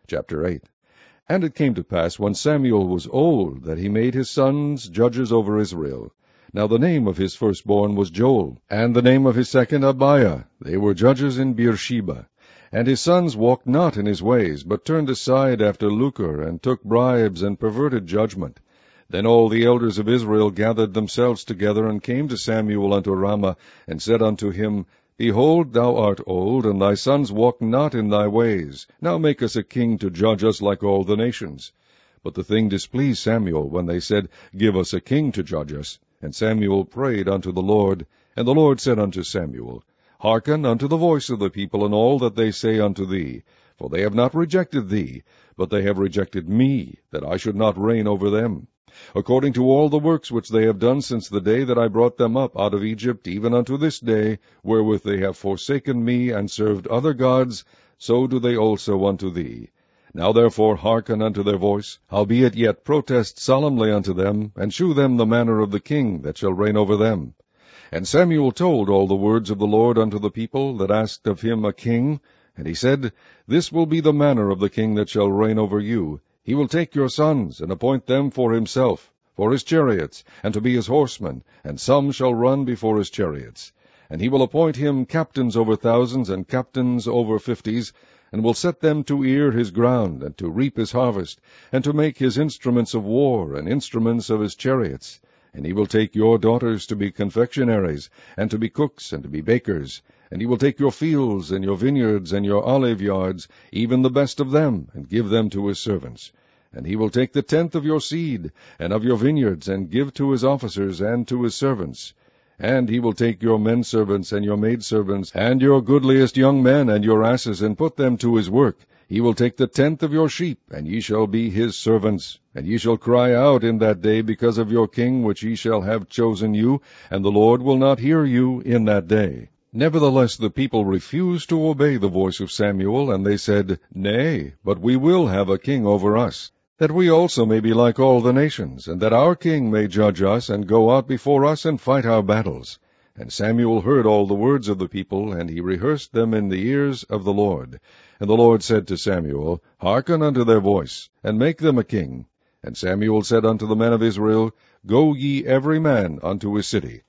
Chapter 8. And it came to pass, when Samuel was old, that he made his sons judges over Israel. Now the name of his firstborn was Joel, and the name of his second Abiah. They were judges in Beersheba. And his sons walked not in his ways, but turned aside after lucre, and took bribes, and perverted judgment. Then all the elders of Israel gathered themselves together, and came to Samuel unto Ramah, and said unto him, Behold, thou art old, and thy sons walk not in thy ways. Now make us a king to judge us like all the nations. But the thing displeased Samuel, when they said, Give us a king to judge us. And Samuel prayed unto the Lord. And the Lord said unto Samuel, Hearken unto the voice of the people, and all that they say unto thee. For they have not rejected thee, but they have rejected me, that I should not reign over them. According to all the works which they have done since the day that I brought them up out of Egypt, even unto this day, wherewith they have forsaken me, and served other gods, so do they also unto thee. Now therefore hearken unto their voice, howbeit yet protest solemnly unto them, and shew them the manner of the king that shall reign over them. And Samuel told all the words of the Lord unto the people that asked of him a king. And he said, This will be the manner of the king that shall reign over you. He will take your sons, and appoint them for himself, for his chariots, and to be his horsemen, and some shall run before his chariots. And he will appoint him captains over thousands, and captains over 50s, and will set them to ear his ground, and to reap his harvest, and to make his instruments of war, and instruments of his chariots. And he will take your daughters to be confectionaries, and to be cooks, and to be bakers. And he will take your fields, and your vineyards, and your olive yards, even the best of them, and give them to his servants. And he will take the tenth of your seed, and of your vineyards, and give to his officers, and to his servants. And he will take your menservants, and your maidservants, and your goodliest young men, and your asses, and put them to his work. He will take the tenth of your sheep, and ye shall be his servants. And ye shall cry out in that day because of your king, which ye shall have chosen you, and the Lord will not hear you in that day. Nevertheless the people refused to obey the voice of Samuel, and they said, Nay, but we will have a king over us, that we also may be like all the nations, and that our king may judge us, and go out before us, and fight our battles. And Samuel heard all the words of the people, and he rehearsed them in the ears of the Lord. And the Lord said to Samuel, Hearken unto their voice, and make them a king. And Samuel said unto the men of Israel, Go ye every man unto his city.